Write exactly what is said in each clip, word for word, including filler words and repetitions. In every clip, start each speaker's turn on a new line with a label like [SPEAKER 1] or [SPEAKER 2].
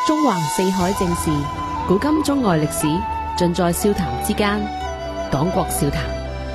[SPEAKER 1] 中橫四海正事，古今中外歷史，盡在笑談之間。講國笑談。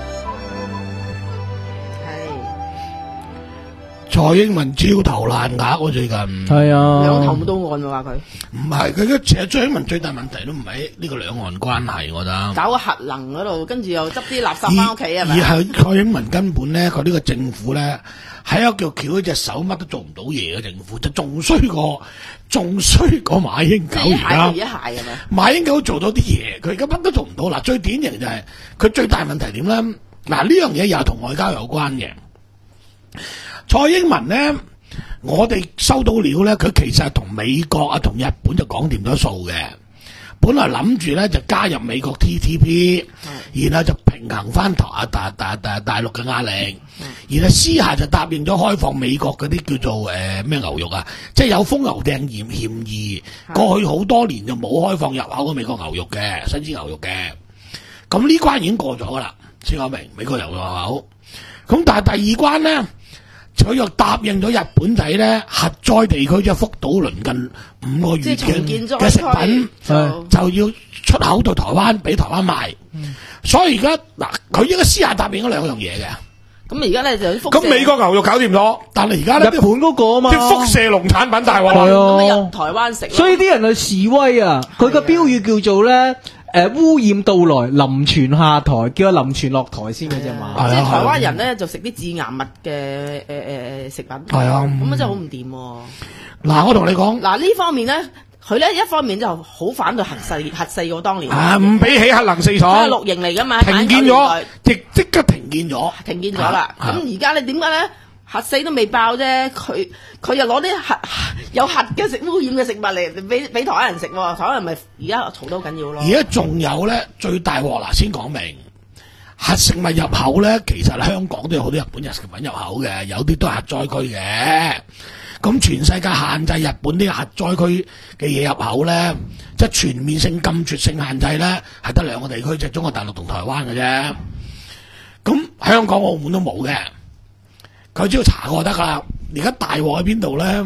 [SPEAKER 2] 蔡英文焦頭爛額喎，最近
[SPEAKER 3] 係啊，
[SPEAKER 4] 兩頭都案喎話佢。
[SPEAKER 2] 唔係佢嘅，其實蔡英文最大問題都唔係呢個兩岸關係，我覺得
[SPEAKER 4] 搞個核能嗰度，跟住又執啲垃圾翻屋企係咪？
[SPEAKER 2] 而係蔡英文根本咧，佢呢個政府咧係一個叫翹一隻手，乜都做唔到嘢嘅政府，就仲衰過仲衰過馬英九而家。
[SPEAKER 4] 一鞋係咪？
[SPEAKER 2] 馬英九做到啲嘢，佢而家乜都做唔到。嗱，最典型就係、是、佢最大問題點咧？嗱，呢樣嘢又同外交有關嘅。蔡英文咧，我哋收到料咧，佢其實係同美國啊、同日本就講掂咗數嘅。本來諗住咧就加入美國 T T P， 然後就平衡翻台大大大大陸嘅壓力，然後私下就答應咗開放美國嗰啲叫做誒咩、呃、牛肉啊，即係有瘋牛病嫌嫌疑，過去好多年就冇開放入口嘅美國牛肉嘅新鮮牛肉嘅。咁呢關已經過咗噶啦，先講明美國牛肉入口。咁但係第二關咧。佢又答應咗日本仔咧，核災地區即係福島鄰近五個月嘅嘅食品就，就要出口到台灣，俾台灣賣。嗯、所以而家嗱，佢應該私下答應咗兩樣嘢嘅。
[SPEAKER 4] 咁而家咧就輻
[SPEAKER 2] 咁美國牛肉搞掂咗，但係而家咧
[SPEAKER 3] 日本嗰個啊嘛，
[SPEAKER 2] 啲輻射農產品大鑊，
[SPEAKER 4] 咁咪入台灣食。
[SPEAKER 3] 所以啲人去示威啊，佢個標語叫做咧。誒、呃，污染到來，林泉下台，叫阿林泉落台先嘅啫嘛。
[SPEAKER 4] 即係台灣人咧就食啲致癌物嘅誒誒食品，係啊，咁啊真係好唔掂。
[SPEAKER 2] 嗱，我同你講，
[SPEAKER 4] 嗱呢方面咧，佢咧一方面就好反對核四核四個當年，
[SPEAKER 2] 啊唔俾起核能四廠，
[SPEAKER 4] 綠營嚟噶嘛，
[SPEAKER 2] 停建咗，即即刻停建咗，
[SPEAKER 4] 停建咗啦。咁而家你點解咧？核四都未爆啫，佢佢又攞啲核有核嘅食污染嘅食物嚟俾俾台灣人食，台灣人咪而家嘈得好緊要咯。
[SPEAKER 2] 而家仲有咧最大鑊啦，先講明核食物入口咧，其實香港都有好多日本日食品入口嘅，有啲都係核災區嘅。咁全世界限制日本啲核災區嘅嘢入口咧，即係全面性禁絕性限制咧，係得兩個地區，即係中國大陸同台灣嘅啫。咁香港、澳門都冇嘅。佢只要查過得噶啦，而家大鑊喺邊度咧？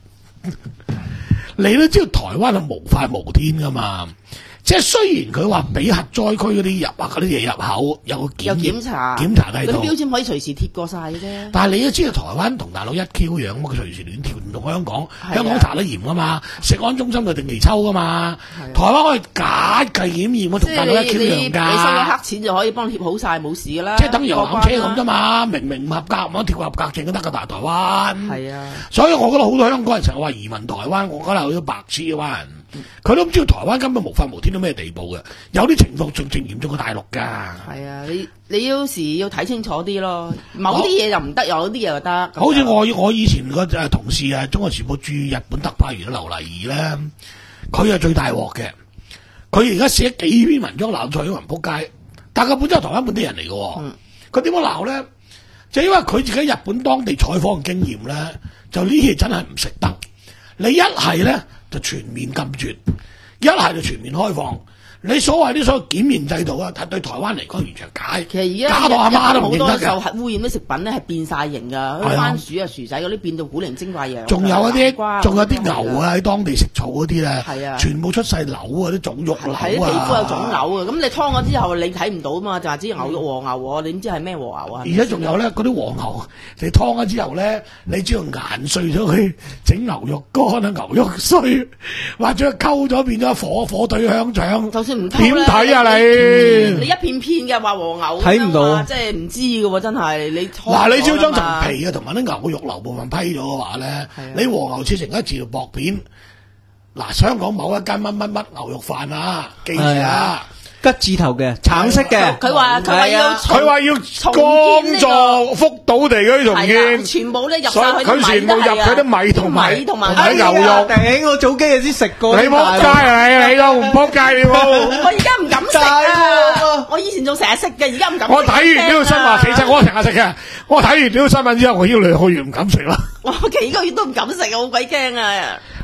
[SPEAKER 2] 你都知道台灣係無法無天噶嘛？即係雖然佢話俾核災區嗰啲入啊嗰啲嘢入口有個檢
[SPEAKER 4] 檢查
[SPEAKER 2] 檢查喺度，
[SPEAKER 4] 嗰啲標籤可以隨時貼過晒嘅啫。
[SPEAKER 2] 但係你都知道台灣同大陸一 Q 樣，咁佢隨時亂跳，唔同香港。香港查得嚴噶嘛，食安中心就定期抽噶嘛。台灣可以假計檢驗，我同大陸一 Q 樣㗎。
[SPEAKER 4] 你收咗黑錢就可以幫你貼好晒，冇事㗎啦。
[SPEAKER 2] 即係等於遊覽車咁啫嘛，明明唔合格，我貼個合格證都得㗎，但係台灣。係
[SPEAKER 4] 啊，
[SPEAKER 2] 所以我覺得好多香港人成日話移民台灣，我覺得好多白痴嘅灣人。佢都唔知道台灣根本無法無天到咩地步嘅，有啲情況仲仲嚴重過大陸㗎。
[SPEAKER 4] 係啊，你你有時要睇清楚啲咯，某啲嘢就唔得，有啲嘢就得。
[SPEAKER 2] 好似我我以前個誒同事啊，中國時報駐日本特派員劉麗儀咧，佢係最大鑊嘅。佢而家寫幾篇文章鬧蔡英文仆街，但係佢本身係台灣本地人嚟嘅。佢點樣鬧咧？就因為佢自己日本當地採訪嘅經驗咧，就呢嘢真係唔食得。你一係咧就全面禁絕，一係就全面開放。你所謂啲所謂檢驗制度啊，對台灣嚟講完全假。
[SPEAKER 4] 其實而家
[SPEAKER 2] 假到阿媽都唔認得㗎。
[SPEAKER 4] 好多受核污染啲食品咧係變晒形㗎，番薯啊、薯仔嗰啲變到古靈精怪嘢。
[SPEAKER 2] 仲有一啲，仲有啲牛啊喺當地食草嗰啲咧，
[SPEAKER 4] 係啊，
[SPEAKER 2] 全部出晒瘤啊，啲腫肉瘤啊，
[SPEAKER 4] 係啲皮膚有腫瘤啊。咁你劏咗之後你睇唔到啊嘛，就係知牛肉和牛喎，你唔知係咩和牛啊？
[SPEAKER 2] 而家仲有咧，嗰啲和牛你劏咗之後咧，你只要研碎咗佢，整牛肉乾啊、牛肉碎，或者溝咗變咗火火腿香腸，
[SPEAKER 4] 就算唔
[SPEAKER 2] 點睇啊你？
[SPEAKER 4] 你一片片嘅話和牛
[SPEAKER 3] 睇唔到，
[SPEAKER 4] 即係唔知嘅喎，真係你
[SPEAKER 2] 嗱，你只要將層皮啊同埋啲牛肉瘤部分批咗嘅話咧，你和牛切成一條薄片，嗱，香港某一間乜乜乜牛肉飯啊，記住啊！
[SPEAKER 3] 吉字頭嘅，橙色嘅。
[SPEAKER 4] 佢話佢話要
[SPEAKER 2] 佢話要幫助福島地區重建，
[SPEAKER 4] 全部咧入晒去
[SPEAKER 2] 佢全部入佢啲米同埋
[SPEAKER 4] 米同埋
[SPEAKER 2] 牛肉。
[SPEAKER 3] 頂！我早幾日先食過。
[SPEAKER 2] 你仆街啊！你你都唔仆街你
[SPEAKER 4] 我而家唔敢食啊！我以前仲成日食嘅，而家唔敢食。
[SPEAKER 2] 我睇完呢個新聞，其實我成日食嘅。我睇完呢個新聞之後，我已經兩個月唔敢食啦。
[SPEAKER 4] 我幾個月都唔敢食啊！好鬼驚啊！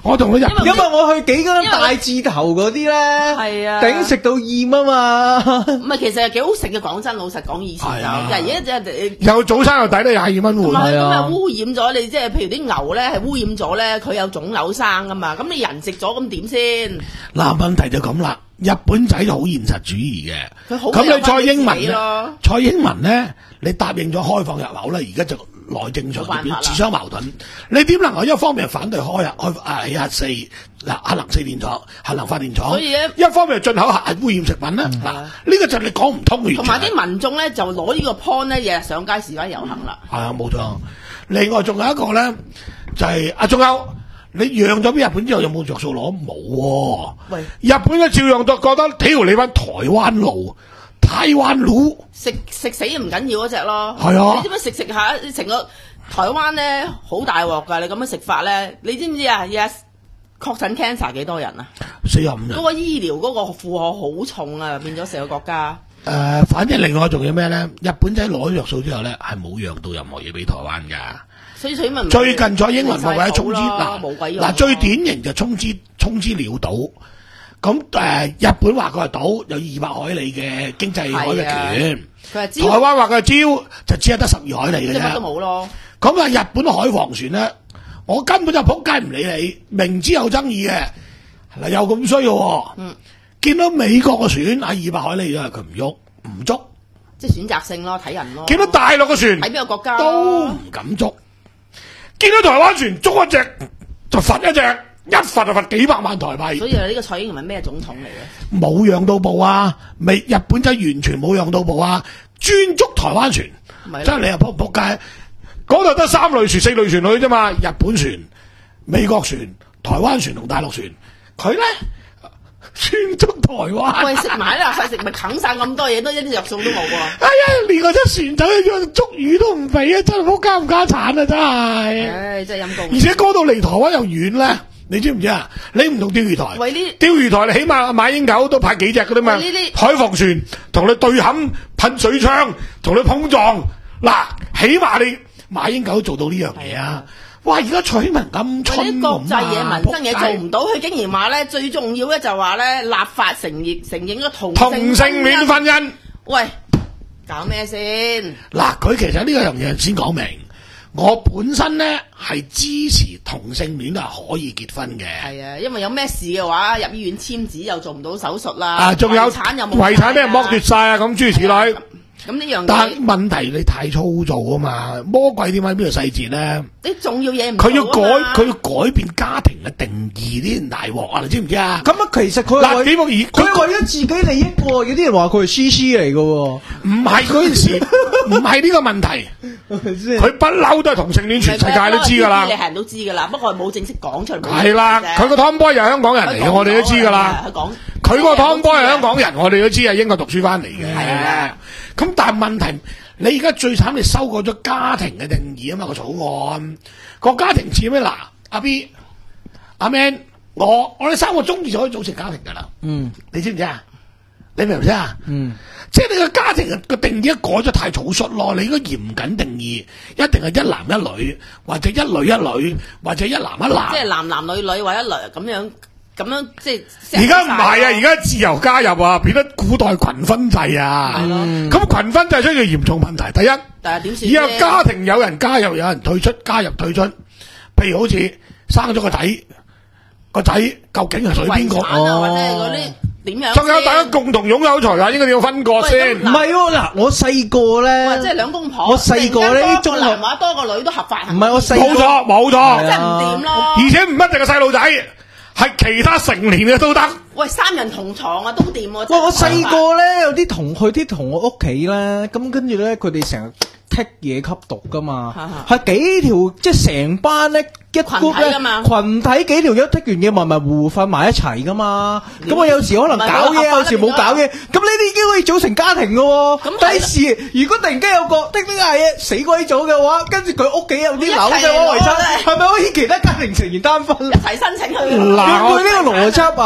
[SPEAKER 2] 我同佢日
[SPEAKER 3] 因為我去幾間大字頭嗰啲咧，
[SPEAKER 4] 係啊
[SPEAKER 3] 頂食到厭啊嘛。
[SPEAKER 4] 唔係，其實係幾好食嘅。講真，老實講，以前就，
[SPEAKER 2] 係啊
[SPEAKER 4] 但係而家即係
[SPEAKER 2] 有早餐又抵得廿二蚊
[SPEAKER 4] 同
[SPEAKER 2] 換。
[SPEAKER 3] 係啊
[SPEAKER 4] 埋咁啊污染咗你，即係譬如啲牛咧係污染咗咧，佢有腫瘤生噶嘛，咁你人食咗咁點先？
[SPEAKER 2] 嗱，問題就咁啦，日本仔就好現實主義嘅。
[SPEAKER 4] 佢好
[SPEAKER 2] 咁你蔡英文
[SPEAKER 4] 有咯
[SPEAKER 2] 咧，蔡英文咧，你答應咗開放入口咧，而家就內政上
[SPEAKER 4] 冇辦法啦
[SPEAKER 2] 邊自相矛盾。你點能夠一方面反對開啊開啊起核四嗱核能四電廠、核能發電廠，
[SPEAKER 4] 所以咧
[SPEAKER 2] 一方面進口核污染食品咧？嗱，呢個就你講唔通嘅。
[SPEAKER 4] 同埋啲民眾咧就攞呢個 point 咧，日日上街示威遊行啦。
[SPEAKER 2] 係啊，冇錯。另外仲有一個咧，就係阿中歐，你讓咗俾日本之後有冇着數攞？冇喎。
[SPEAKER 4] 喂，
[SPEAKER 2] 日本咧照樣都覺得，屌你班台灣佬、台灣佬。
[SPEAKER 4] 食食死唔緊要嗰只咯。
[SPEAKER 2] 係啊
[SPEAKER 4] 你知唔知食食下成個台灣咧好大鑊㗎？你咁樣食法咧，你知唔知啊？日日確診 cancer 幾多人啊？
[SPEAKER 2] 四十五人。
[SPEAKER 4] 嗰個醫療嗰個負荷好重啊，變咗成個國家。
[SPEAKER 2] 誒、呃，反正另外仲有咩咧？日本仔攞咗藥數之後咧，係冇讓到任何嘢俾台灣㗎。
[SPEAKER 4] 所以所以咪
[SPEAKER 2] 最近蔡英文咪為咗衝資嗱
[SPEAKER 4] 冇鬼用
[SPEAKER 2] 嗱，最典型就衝資衝資鳥島。咁誒、呃，日本話佢係島，有二百海里嘅經濟海域權。
[SPEAKER 4] 佢係知
[SPEAKER 2] 台灣話佢係礁，就只係得十二海里嘅
[SPEAKER 4] 即係乜都
[SPEAKER 2] 啫。
[SPEAKER 4] 冇咯。
[SPEAKER 2] 咁啊，日本海防船咧，我根本就仆街唔理你，明知有爭議嘅，嗱又咁衰嘅喎。
[SPEAKER 4] 嗯，
[SPEAKER 2] 見到美國嘅船喺二百海里咗，佢唔喐唔捉。
[SPEAKER 4] 即係選擇性咯，睇人咯。
[SPEAKER 2] 見到大陸嘅船
[SPEAKER 4] 睇邊個國家
[SPEAKER 2] 都唔敢捉，見到台灣船捉一隻就罰一隻，一罰就罰幾百萬台幣。
[SPEAKER 4] 所以呢個蔡英文係咩總統嚟嘅？
[SPEAKER 2] 冇讓到步啊！未日本仔完全冇讓到步啊！專捉台灣船，
[SPEAKER 4] 咪咯
[SPEAKER 2] 真係你又仆仆街。嗰度得三類船、四類船去啫嘛，日本船、美國船、台灣船同大陸船，佢咧專捉台灣。
[SPEAKER 4] 喂，食埋啦，細食咪啃晒咁多嘢，都一啲藥數都冇喎。
[SPEAKER 2] 哎呀，連嗰隻船仔去捉魚都唔俾啊！真係好家唔家產啊！真係。
[SPEAKER 4] 唉，真係陰公。
[SPEAKER 2] 而且嗰度離台灣又遠咧，你知唔知啊？你唔同釣魚台，
[SPEAKER 4] 喂呢
[SPEAKER 2] 釣魚台你起碼馬英九都派幾隻噶啦嘛，
[SPEAKER 4] 喂呢啲
[SPEAKER 2] 海防船同你對冚噴水槍，同你碰撞，嗱，起碼你馬英九做到呢樣嘢啊！哇！而家蔡英文咁
[SPEAKER 4] 喂
[SPEAKER 2] 蠢
[SPEAKER 4] 啲國際嘢、民生嘢做唔
[SPEAKER 2] 到，
[SPEAKER 4] 到，佢竟然話咧最重要咧就話咧立法承認承認咗同
[SPEAKER 2] 同性戀婚姻。
[SPEAKER 4] 喂，搞咩先？
[SPEAKER 2] 嗱，佢其實呢個樣嘢先講明，我本身咧係支持同性戀係可以結婚嘅。
[SPEAKER 4] 係啊，因為有咩事嘅話，入醫院簽紙又做唔到手術啦，
[SPEAKER 2] 啊，仲有
[SPEAKER 4] 遺產又冇
[SPEAKER 2] 遺產俾人
[SPEAKER 4] 晒啊
[SPEAKER 2] 剝奪晒啊，咁諸如此類。
[SPEAKER 4] 咁呢樣
[SPEAKER 2] 但
[SPEAKER 4] 嘢，
[SPEAKER 2] 問題你太粗糙啊嘛，魔鬼點解邊個細節咧？
[SPEAKER 4] 啲重要嘢唔
[SPEAKER 2] 佢要改，
[SPEAKER 4] 做啊嘛
[SPEAKER 2] 佢要改變家庭嘅定義，呢啲大鑊啊！你知唔知啊？
[SPEAKER 3] 咁啊，其實佢係
[SPEAKER 2] 嗱，
[SPEAKER 3] 為
[SPEAKER 2] 點解
[SPEAKER 3] 佢係為咗自己利益喎，有啲人話佢係 C C 嚟嘅喎，
[SPEAKER 2] 唔係嗰件事，唔係呢個問題，
[SPEAKER 3] 係咪先？
[SPEAKER 2] 佢不嬲都係同性戀，全世界都知㗎啦
[SPEAKER 4] 你。係人都知㗎啦，不過冇正式講出嚟。
[SPEAKER 2] 係啦，佢個 Tomboy 又係香港人嚟嘅，我哋都知㗎啦。
[SPEAKER 4] 佢講
[SPEAKER 2] 佢個 Tomboy 係香港人，我哋都知係英國讀書翻嚟嘅。
[SPEAKER 4] 係啊，
[SPEAKER 2] 咁但係問題，你而家最慘，你修改咗家庭嘅定義啊嘛，個草案個家庭似咩？嗱，阿 B、阿 Man，我我哋三個中意就可以組成家庭㗎啦。
[SPEAKER 3] 嗯
[SPEAKER 2] 你知唔知啊？你明唔明啊？
[SPEAKER 3] 嗯，
[SPEAKER 2] 即係你個家庭嘅定義一改咗太草率咯，你應該嚴謹定義，一定係一男一女，或者一女一女，或者一男一男。
[SPEAKER 4] 即係男男女女或者女咁樣咁樣即係。
[SPEAKER 2] 而家唔係啊，而家自由加入啊，變得古代群分制啊。
[SPEAKER 4] 係咯
[SPEAKER 2] 咁群分制出現嚴重問題。第一，
[SPEAKER 4] 但係點算
[SPEAKER 2] 以後
[SPEAKER 4] 啫？
[SPEAKER 2] 家庭有人加入，有人退出，加入退出。譬如好似生咗個仔，個仔究竟係屬於邊個？
[SPEAKER 4] 遺產啊，或者係嗰啲點樣先？
[SPEAKER 2] 仲有大家共同擁有財產，應該點樣分割
[SPEAKER 4] 喂
[SPEAKER 2] 先？
[SPEAKER 3] 唔係喎，嗱，我細個
[SPEAKER 4] 哇！即係
[SPEAKER 3] 咧，
[SPEAKER 4] 兩公婆，
[SPEAKER 3] 我細個呢
[SPEAKER 4] 突然間多
[SPEAKER 3] 中學
[SPEAKER 4] 個男或者多個女都合法，
[SPEAKER 3] 唔係我細
[SPEAKER 2] 冇錯，冇
[SPEAKER 4] 真
[SPEAKER 2] 錯。
[SPEAKER 4] 係唔掂咯。
[SPEAKER 2] 而且唔一定係細路仔，係其他成年嘅都得。
[SPEAKER 4] 喂，三人同床啊，都掂喎。
[SPEAKER 3] 喂，我細個咧有啲同去啲同學屋企咧，咁跟住咧佢哋成日剔嘢吸毒噶嘛，係幾條即係成班咧一 group
[SPEAKER 4] 群體㗎嘛
[SPEAKER 3] 群體幾條友剔完嘢埋埋糊瞓埋一齊噶嘛，咁我有時可能搞嘢，
[SPEAKER 4] 唔係佢合法
[SPEAKER 3] 有時冇搞嘢，咁呢啲已經可以組成家庭噶喎。
[SPEAKER 4] 咁係
[SPEAKER 3] 第時如果突然間有個剔啲嗌嘢死鬼咗嘅話，跟住佢屋企有啲樓嘅話遺產，係咪可以其他家庭成員單分？
[SPEAKER 4] 一齊申請去。
[SPEAKER 2] 嗱我
[SPEAKER 3] 佢呢個邏輯啊！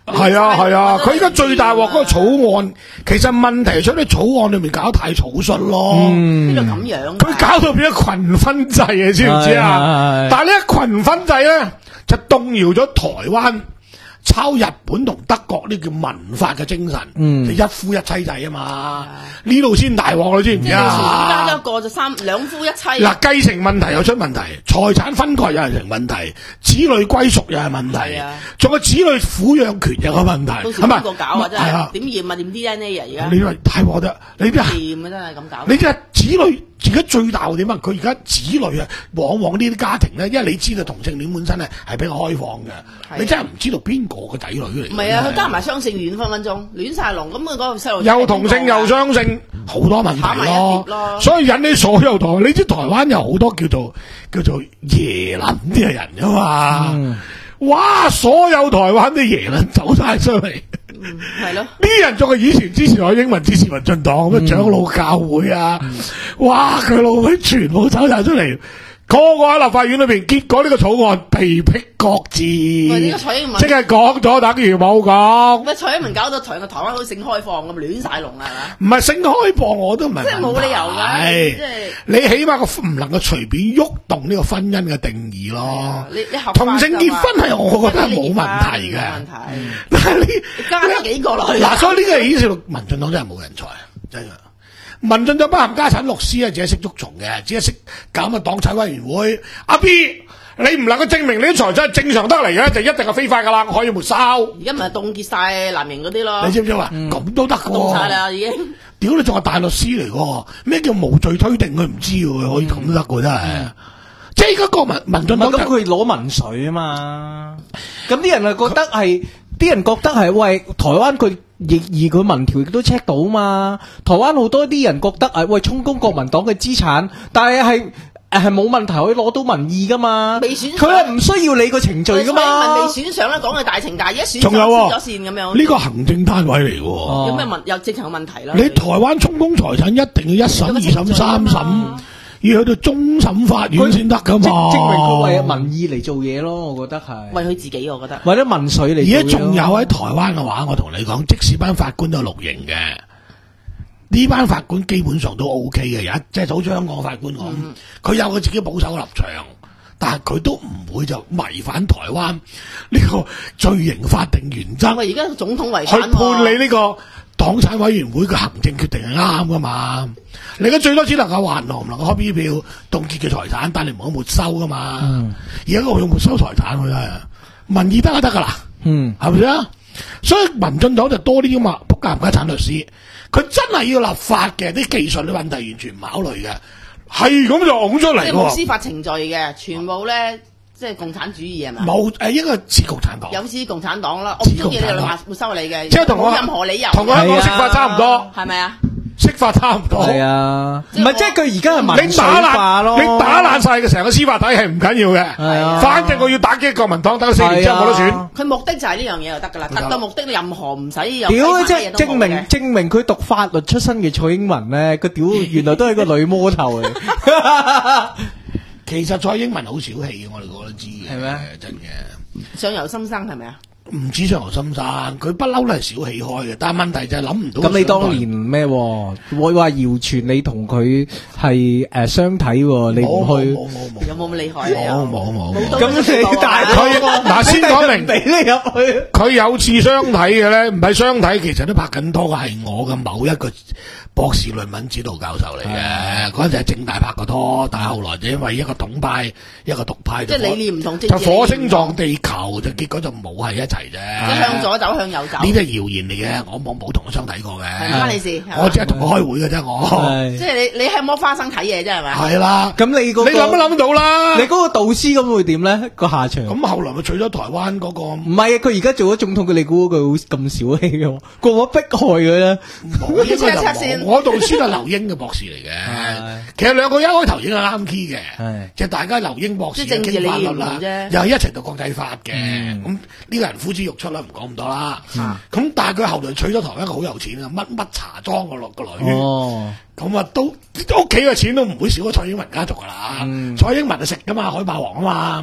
[SPEAKER 2] 係啊係啊，佢而家最大鑊嗰個草案，其實問題出喺草案裏面搞得太草率咯。
[SPEAKER 4] 邊度咁樣？
[SPEAKER 2] 佢搞到變咗群分制啊，知唔知啊？但係呢一群分制咧，就動搖咗台灣抄日本同德國呢叫民法嘅精神，
[SPEAKER 3] 嗯，
[SPEAKER 2] 就一夫一妻制啊嘛，呢度先大鑊，你知唔知啊？
[SPEAKER 4] 加一個就三兩夫一妻。
[SPEAKER 2] 嗱，繼承問題又出問題，財產分割又係成問題，子女歸屬又係問題，仲有子女撫養權又有問題，
[SPEAKER 4] 到時邊個搞啊？真
[SPEAKER 2] 係啊，
[SPEAKER 4] 點驗啊？驗 D N A 啊？而家
[SPEAKER 2] 你話太鑊得，你啲
[SPEAKER 4] 驗啊真係咁搞。
[SPEAKER 2] 你啲子女而家最大點啊？佢而家子女啊，往往呢啲家庭咧，因為你知道同性戀本身咧係比較開放嘅，你真係唔知道邊個嘅仔女嚟。
[SPEAKER 4] 唔係啊，佢加埋雙性戀分分鐘亂晒龍，咁佢嗰個細路
[SPEAKER 2] 又同性又雙性，好多問題咯。
[SPEAKER 4] 咯
[SPEAKER 2] 所以引起所有台，你知台灣有好多叫做叫做耶撚啲嘅人噶嘛？嗯、哇！所有台灣啲耶撚走晒出嚟。
[SPEAKER 4] 嗯，係咯，
[SPEAKER 2] 呢人仲係以前支持我英文支持民進黨咁嘅長老教會啊，嗯、哇！佢老味全部走晒出嚟，個個喺立法院裏邊，結果呢個草案被迫擱置，
[SPEAKER 4] 呢個蔡英文
[SPEAKER 2] 即係講咗等於冇講。
[SPEAKER 4] 乜蔡英文搞到台個台灣好性開放咁亂晒龍啊，係
[SPEAKER 2] 嘛？唔係性開放我都唔係，
[SPEAKER 4] 即係冇理由㗎，即係
[SPEAKER 2] 你起碼個唔能夠隨便喐動呢個婚姻嘅定義咯。
[SPEAKER 4] 你你合
[SPEAKER 2] 同性結婚係我覺得係冇問題嘅，
[SPEAKER 4] 問題。
[SPEAKER 2] 但係你
[SPEAKER 4] 加咗幾個落去，
[SPEAKER 2] 嗱，所以呢個顯示到民進黨真係冇人才，真係。民進黨不含家產律師啊，只係識捉蟲嘅，只係識搞乜黨產委員會。阿 B，你唔能夠證明你啲財產係正常得嚟嘅，就一定係非法噶啦，我可以沒收。
[SPEAKER 4] 而家咪凍結晒藍營嗰啲咯。
[SPEAKER 2] 你知唔知話？咁、嗯、都得嘅喎。凍晒
[SPEAKER 4] 啦，已經。屌
[SPEAKER 2] 你仲係大律師嚟嘅，咩叫無罪推定？佢唔知喎，可以咁都得嘅真係。嗯、即係而家國民民進黨咁
[SPEAKER 3] 佢攞民粹啊嘛。咁啲人係覺得係，啲人覺得係喂台灣佢。亦而佢民調亦都 check 到嘛？台灣好多啲人覺得誒，喂，充公國民黨嘅資產，但係係誒係冇問題可以攞到民意噶嘛？
[SPEAKER 4] 未選，
[SPEAKER 3] 佢係唔需要你個程序噶嘛？
[SPEAKER 4] 未選上咧，講嘅大情大義，一選
[SPEAKER 2] 仲有
[SPEAKER 4] 咗線咁樣。
[SPEAKER 2] 呢個行政單位嚟嘅，
[SPEAKER 4] 哦、有咩問？有正常嘅問題啦。
[SPEAKER 2] 你台灣充公財產一定要一審、二審、三審。要去到終審法院先得噶嘛？
[SPEAKER 3] 證明佢為民意嚟做嘢咯，我覺得係
[SPEAKER 4] 為佢自己，我覺得
[SPEAKER 3] 為咗民粹嚟。
[SPEAKER 2] 而家仲有喺台灣嘅話，我同你講，即使班法官都係綠營嘅，呢班法官基本上都 O K 嘅。有即係好似香港法官講，佢、嗯、有佢自己保守嘅立場，但係佢都唔會就違反台灣呢個罪刑法定原則。
[SPEAKER 4] 喂，而家總統違反
[SPEAKER 2] 去判你呢個黨產委員會嘅行政決定係啱噶嘛？你而家最多只能夠還落，唔能夠開 B 票凍結嘅財產，但你唔可以沒收噶嘛？而家我用沒收財產，真係民意得就得噶啦，嗯，係咪啊？所以民進黨就多啲噶嘛，仆家唔家產律師，佢真係要立法嘅，啲技術嘅問題完全唔考慮嘅，係咁就拱出嚟。
[SPEAKER 4] 即係冇司法程序嘅，全部咧即係共產主義係咪？
[SPEAKER 2] 冇誒，應該係似共產黨，
[SPEAKER 4] 有似共產黨啦。我唔中意你就話沒收你嘅，
[SPEAKER 2] 即係同我
[SPEAKER 4] 任何理由，
[SPEAKER 2] 同我香港釋法差唔多，
[SPEAKER 4] 係咪啊？
[SPEAKER 2] 釋法差唔多，
[SPEAKER 3] 係啊，唔係即係佢而家係民粹
[SPEAKER 2] 化咯，你打爛晒嘅成個司法體系唔緊要嘅，係啊，反正我要打擊國民黨，等四年之後冇得選。
[SPEAKER 4] 佢目的就係呢樣嘢就得噶啦，達到目的任何唔使有。
[SPEAKER 3] 屌，即係證明證明佢讀法律出身嘅蔡英文咧，佢屌原來都係個女魔頭嚟。
[SPEAKER 2] 其實蔡英文好小氣嘅，我哋個個都知嘅，係咩？真嘅。
[SPEAKER 4] 上游心生係咪啊？
[SPEAKER 2] 唔止上游心生，佢不嬲都係小氣開嘅，但係問題就係諗唔到。
[SPEAKER 3] 咁你當年咩？會話謠傳你同佢係誒相睇，你唔去？
[SPEAKER 2] 冇冇冇，
[SPEAKER 4] 有冇咁厲害啊？
[SPEAKER 2] 冇冇冇。
[SPEAKER 3] 咁你大
[SPEAKER 2] 佢嗱先講明，
[SPEAKER 3] 俾你入去。
[SPEAKER 2] 佢有次相睇嘅咧，唔係相睇，其實都拍緊拖嘅係我嘅某一個博士論文指導教授嚟嘅。嗰陣係正大拍過拖，但係後來就因為一個統派，一個獨派，
[SPEAKER 4] 即係理念唔同，
[SPEAKER 2] 就火星撞地球，就結果就冇係一齊。即
[SPEAKER 4] 係向左走，向右走。
[SPEAKER 2] 呢啲係謠言嚟嘅，我冇冇同佢相睇過嘅。
[SPEAKER 4] 唔關你事，
[SPEAKER 2] 我只係同佢開會嘅啫，我。
[SPEAKER 4] 即係你你係摸花生睇嘢啫，係咪？
[SPEAKER 2] 係啦，
[SPEAKER 3] 咁你個
[SPEAKER 2] 你諗都諗到啦。
[SPEAKER 3] 你嗰個導師咁會點咧？個下場？
[SPEAKER 2] 咁後來咪娶咗台灣嗰個？唔
[SPEAKER 3] 係啊，佢而家做咗總統，佢你估佢咁小氣嘅？個個迫害佢咧。
[SPEAKER 2] 冇應該就冇。我導師係劉英嘅博士嚟嘅。其實兩個一開頭已經係啱 key 嘅，即係大家劉英博士經法律啦，又係一齊讀國際法嘅。咁呢個人呼之欲出啦，唔講咁多啦。咁但係佢後來娶咗台灣一個好有錢啊，乜乜茶莊個落個女。哦，咁啊都屋企嘅錢都唔會少過蔡英文家族噶啦。蔡英文就食噶嘛，海霸王啊嘛。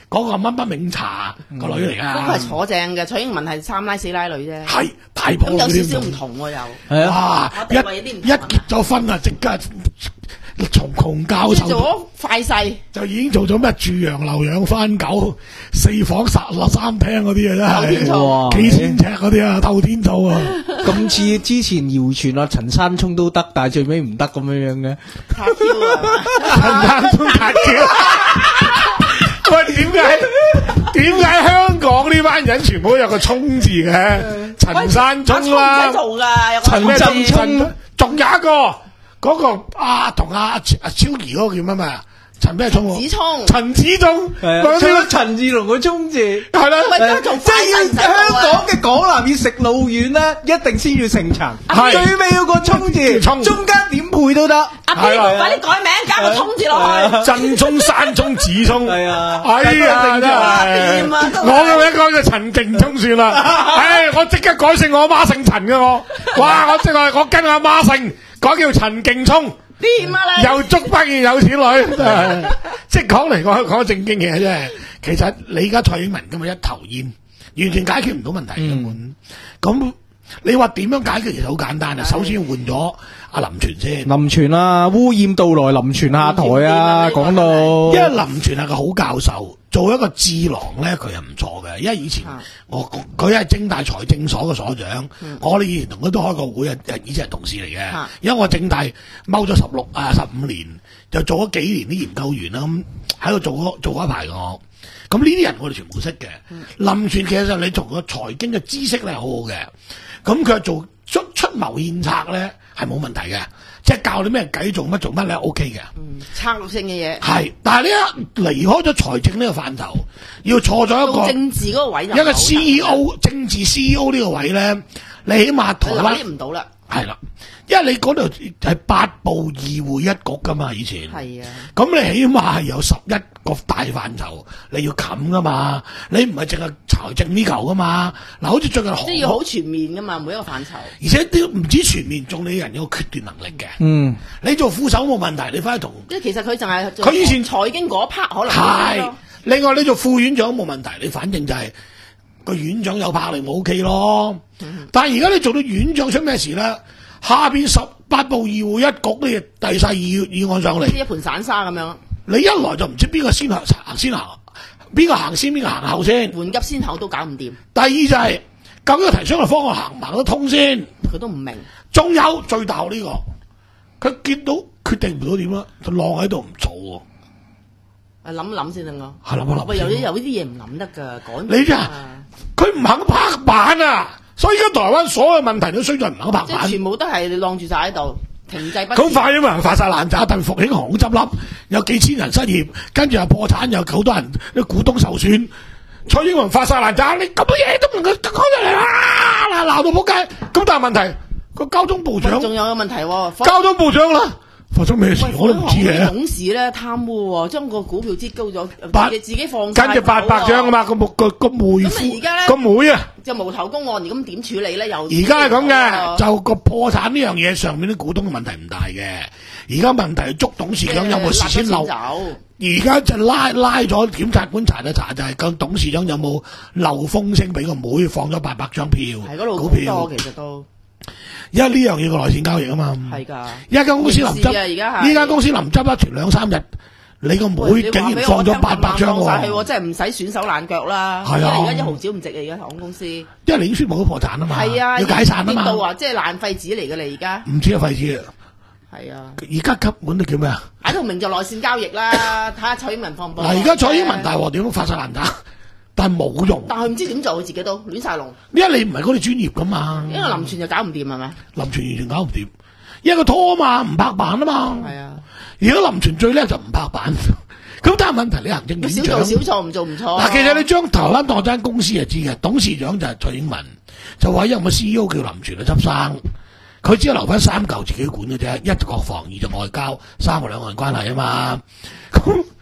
[SPEAKER 2] 嗰個乜乜茗茶個女嚟
[SPEAKER 4] 嗰個
[SPEAKER 2] 噶，
[SPEAKER 4] 係坐正嘅，蔡英文係三奶四奶女啫。
[SPEAKER 2] 係大波
[SPEAKER 4] 咁有
[SPEAKER 2] 嗰啲
[SPEAKER 4] 少少唔同喎又。
[SPEAKER 3] 係啊，
[SPEAKER 2] 哇！
[SPEAKER 4] 我哋為啲唔同
[SPEAKER 2] 一一結咗婚啊，即刻從窮教
[SPEAKER 4] 即係做
[SPEAKER 2] 授
[SPEAKER 4] 咗快婿，
[SPEAKER 2] 就已經做咗咩住洋樓養番狗、四房殺落三廳嗰啲啊，真
[SPEAKER 4] 透天厝
[SPEAKER 3] 哇
[SPEAKER 2] 係幾千尺嗰啲啊，透天厝啊！
[SPEAKER 3] 咁似之前謠傳啊，陳山聰都得，但係最尾唔得咁樣樣嘅。
[SPEAKER 4] 塔挑啊！
[SPEAKER 2] 陳山聰大叫，喂，點解點解香港呢班人全部都有個聰字嘅？陳山聰
[SPEAKER 4] 阿聰唔使
[SPEAKER 2] 啦，
[SPEAKER 4] 做㗎，有個
[SPEAKER 2] 陳咩
[SPEAKER 3] 振
[SPEAKER 2] 陳陳，仲有一個嗰個啊，同阿阿阿超儀嗰個叫乜咩啊？陳咩聰喎？
[SPEAKER 4] 子聰。
[SPEAKER 2] 陳子聰，
[SPEAKER 3] 係出咗陳志龍個聰字，
[SPEAKER 2] 係啦。
[SPEAKER 4] 喂，都做
[SPEAKER 3] 即係要
[SPEAKER 4] 快婿唔使做
[SPEAKER 3] 香
[SPEAKER 4] 啊
[SPEAKER 3] 港嘅港男要食路遠咧，一定先要成層，
[SPEAKER 2] 係
[SPEAKER 3] 最尾要個聰字，
[SPEAKER 2] 聰
[SPEAKER 3] 中間點配都得。
[SPEAKER 4] 阿邊
[SPEAKER 2] 係啊
[SPEAKER 4] 快啲改名，加個聰字落去。
[SPEAKER 2] 振聰、山聰、子聰，
[SPEAKER 3] 係啊
[SPEAKER 2] 哎呀，真
[SPEAKER 4] 掂
[SPEAKER 2] 係，
[SPEAKER 4] 啊真係
[SPEAKER 2] 我嘅名改就陳勁聰算啦。唉，我即刻改姓我阿媽姓陳嘅我，哇！我即係我跟阿媽姓，改叫陳勁聰，
[SPEAKER 4] 掂啊你！
[SPEAKER 2] 又捉翻件有錢女，真係。即係講嚟講去講正經嘢啫。其實你而家蔡英文今日一頭煙，完全解決唔到問題根本。咁你話點樣解決？其實好簡單啊。首先換咗阿林全先。
[SPEAKER 3] 林全啊，污染到來，林全下台啊，講到
[SPEAKER 2] 因為林全係個好教授，做一個智囊咧，佢係唔錯嘅。因為以前
[SPEAKER 4] 啊
[SPEAKER 2] 我佢係政大財政所嘅所長，我哋以前同佢都開過會啊，以前係同事嚟嘅。
[SPEAKER 4] 啊
[SPEAKER 2] 因為我政大踎咗十六啊十五年，就做咗幾年啲研究員啦，咁喺度做咗做咗一排嘅我。咁呢啲人我哋全部識嘅。林全其實你從個財經嘅知識咧係好好嘅，咁佢係做出出謀獻策咧係冇問題嘅，即係教你咩計做乜做乜咧 OK 嘅。
[SPEAKER 4] 嗯策略性嘅嘢，
[SPEAKER 2] 係，但係呢一離開咗財政呢個範疇，要坐咗一
[SPEAKER 4] 到
[SPEAKER 2] 個
[SPEAKER 4] 政治嗰個位就
[SPEAKER 2] 一個 C E O 政治 C E O 呢個位咧，你起碼台
[SPEAKER 4] 佢
[SPEAKER 2] 灣
[SPEAKER 4] 攞唔到啦。
[SPEAKER 2] 係啦，因為你嗰度係八部議會一局噶嘛，以前
[SPEAKER 4] 係啊，
[SPEAKER 2] 咁你起碼係有十一個大範疇你要冚噶嘛，你唔係淨係財政呢嚿噶嘛。嗱，好似最近
[SPEAKER 4] 即係要好全面噶嘛，每一個範疇。
[SPEAKER 2] 而且都唔止全面，仲你人有決斷能力嘅。
[SPEAKER 3] 嗯，
[SPEAKER 2] 你做副手冇問題，你翻去同
[SPEAKER 4] 即係其實佢就係
[SPEAKER 2] 佢以前
[SPEAKER 4] 財經嗰 part 可能
[SPEAKER 2] 係，另外你做副院長冇問題，你反正就係、個院長有魄力，咪 O K 咯。但係而家你做到院長出咩事咧？下邊十八部議會一局，你遞晒議議案上嚟，
[SPEAKER 4] 好似一盤散沙咁樣，
[SPEAKER 2] 你一來就唔知邊個先行行先行，邊個行先邊個行後先。
[SPEAKER 4] 緩急先後都搞唔掂，
[SPEAKER 2] 第二就係、究竟個提出嘅方案行唔行得通先？
[SPEAKER 4] 佢都唔明。
[SPEAKER 2] 仲有最大呢、個，佢見到決定唔到點啦，就晾喺度唔做喎。
[SPEAKER 4] 誒諗諗先得我。
[SPEAKER 2] 係諗一諗
[SPEAKER 4] 喂，有
[SPEAKER 2] 先
[SPEAKER 4] 啲有呢啲嘢唔諗得㗎，趕
[SPEAKER 2] 你真係佢唔肯拍板啊！所以而家台灣所有問題都衰在唔肯拍板。
[SPEAKER 4] 即係全部都係晾住晒喺度，停滯不前。
[SPEAKER 2] 咁快因為人發晒爛渣，但復興航空執笠，有幾千人失業，跟住又破產，有好多人啲股東受損。蔡英文發晒爛渣，你咁多嘢都唔能夠講出嚟啦，鬧到仆街。咁但係問題個交通部長，
[SPEAKER 4] 仲有個問題喎，
[SPEAKER 2] 交通部長啦，發生咩事
[SPEAKER 4] 喂
[SPEAKER 2] 我都唔知嘅。
[SPEAKER 4] 董事咧貪污喎，將個股票擠高咗，
[SPEAKER 2] 八
[SPEAKER 4] 自己自己放晒
[SPEAKER 2] 跟住八百張啊嘛，個個個個妹
[SPEAKER 4] 咁啊
[SPEAKER 2] 夫
[SPEAKER 4] 而家呢
[SPEAKER 2] 個妹啊！
[SPEAKER 4] 就無頭公案，咁點處理咧？又
[SPEAKER 2] 而家係咁
[SPEAKER 4] 啊
[SPEAKER 2] 嘅，就個破產呢樣嘢上面啲股東嘅問題唔大嘅。而家問題係捉董事長有冇事先漏。
[SPEAKER 4] 走，
[SPEAKER 2] 而家就拉拉咗檢察官查一查，就係個董事長有冇漏風聲俾個妹放咗八百張票
[SPEAKER 4] 係嗰度好
[SPEAKER 2] 股票
[SPEAKER 4] 多，。其實都
[SPEAKER 2] 因為呢樣嘢個內線交易啊嘛。
[SPEAKER 4] 係㗎。
[SPEAKER 2] 一間公司臨
[SPEAKER 4] 刑事啊而
[SPEAKER 2] 執，
[SPEAKER 4] 家係
[SPEAKER 2] 呢間公司臨執一前兩三日，你個妹
[SPEAKER 4] 喂
[SPEAKER 2] 竟然放咗八百張喎。
[SPEAKER 4] 放晒佢，真係唔使損手爛腳啦。
[SPEAKER 2] 係啊
[SPEAKER 4] 因為而家一毫子唔值啊！而家航空公司
[SPEAKER 2] 因為你已經宣布咗破產啊嘛，
[SPEAKER 4] 係啊，
[SPEAKER 2] 要解散啊嘛，
[SPEAKER 4] 跌到啊，即係爛廢紙嚟㗎啦！而家
[SPEAKER 2] 唔知係廢紙啊！
[SPEAKER 4] 係啊，
[SPEAKER 2] 而家根本都叫咩啊？
[SPEAKER 4] 擺到明就內線交易啦。睇下蔡英文放唔放。
[SPEAKER 2] 嗱，而家蔡英文大鑊點樣發晒爛渣，但係冇用，
[SPEAKER 4] 但係佢唔知點做，佢自己都亂晒龍。
[SPEAKER 2] 因為你唔係嗰啲專業噶嘛。
[SPEAKER 4] 因為林全就搞唔掂係咪？
[SPEAKER 2] 林全完全搞唔掂，因為佢拖啊嘛，唔拍板啊嘛。
[SPEAKER 4] 係啊，
[SPEAKER 2] 而家林全最叻就唔拍板，咁但係問題你行政院
[SPEAKER 4] 少
[SPEAKER 2] 長
[SPEAKER 4] 做少錯，唔做唔錯。
[SPEAKER 2] 嗱，其實你將台灣當間公司就知嘅，董事長就係蔡英文，就話有個 C E O 叫林全去執生，佢只係留翻三嚿自己管嘅啫，一就國防，二就外交，三個兩岸關係啊嘛。咁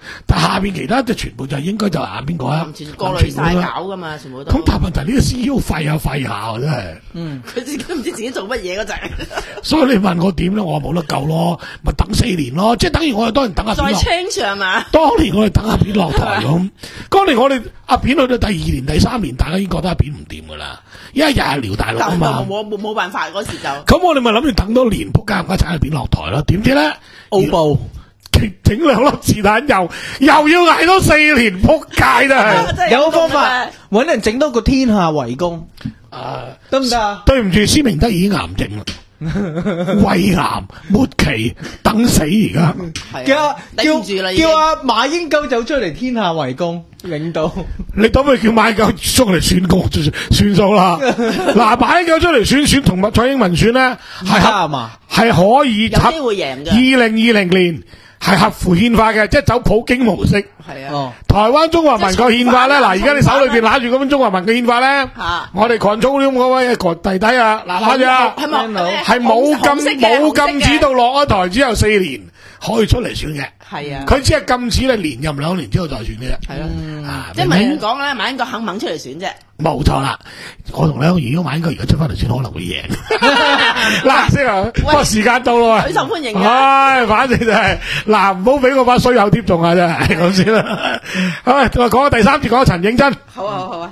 [SPEAKER 2] 但下邊其他就全部就應該就係邊個啊？
[SPEAKER 4] 林全過濾晒搞噶嘛，全部都。
[SPEAKER 2] 咁但係問題呢個 C E O 廢下廢下啊，真係。
[SPEAKER 3] 嗯，
[SPEAKER 4] 佢自己都唔知自己做乜嘢嗰陣。
[SPEAKER 2] 所以你問我點咧，我話冇得救咯，咪等四年咯，即係等於我哋當然等阿
[SPEAKER 4] 再
[SPEAKER 2] 片落。
[SPEAKER 4] change 係嘛？
[SPEAKER 2] 當年我哋等阿片落台咁，當年我哋阿片去到第二年、第三年，大家已經覺得阿片唔掂噶啦，因為日日撩大陸啊嘛。
[SPEAKER 4] 冇冇冇辦法嗰時就。
[SPEAKER 2] 咁我哋咪諗住等多年，仆街唔該踩阿片落台咯。點知咧，
[SPEAKER 3] 澳布
[SPEAKER 2] 整兩粒子彈又又要捱多四年，仆街真係。
[SPEAKER 3] 有個方法揾人整多個天下圍攻，
[SPEAKER 2] 啊，
[SPEAKER 3] 得唔得啊？
[SPEAKER 2] 對唔住，施明德已經癌症啦。胃癌末期等死而家，
[SPEAKER 3] 叫叫
[SPEAKER 4] 頂唔住啦已經
[SPEAKER 3] 叫阿馬英九走出嚟天下圍攻，領導
[SPEAKER 2] 你等佢叫馬英九出嚟選過就算數啦。嗱，馬英九出嚟選選同蔡英文選咧，係
[SPEAKER 3] 係嘛？
[SPEAKER 2] 係可以
[SPEAKER 4] 有機會贏嘅。
[SPEAKER 2] 二零二零年係合乎憲法嘅，即係走普京模式。
[SPEAKER 4] 係啊。
[SPEAKER 3] 哦，
[SPEAKER 2] 台灣中華民國憲法咧，嗱，而
[SPEAKER 4] 即係
[SPEAKER 2] 家你手裏邊揦住嗰本中華民國憲法咧，
[SPEAKER 4] 嚇
[SPEAKER 2] 我哋 control 嗰位個弟弟啊，嗱，揦住啊，
[SPEAKER 4] 係咪
[SPEAKER 2] 係冇
[SPEAKER 4] 紅色
[SPEAKER 2] 禁
[SPEAKER 4] 嘅
[SPEAKER 2] 冇禁止到落咗台之後四年可以出嚟選嘅。
[SPEAKER 4] 係啊。
[SPEAKER 2] 佢只係禁止你連任兩年之後再選嘅啫。
[SPEAKER 4] 係咯。
[SPEAKER 2] 啊，
[SPEAKER 4] 即係
[SPEAKER 2] 明明
[SPEAKER 4] 咪講咧？馬英九肯唔肯出嚟選啫？
[SPEAKER 2] 冇錯啦，我同你講，如果馬英九而家出翻嚟選，可能會贏。嗱，先啊，不過時間到咯，
[SPEAKER 4] 佢受歡迎嘅。
[SPEAKER 2] 唉，反正就係嗱，唔好俾我把衰友貼中啊，真係咁先啦。唉，我講第三節講陳映真。
[SPEAKER 4] 好啊好啊好啊。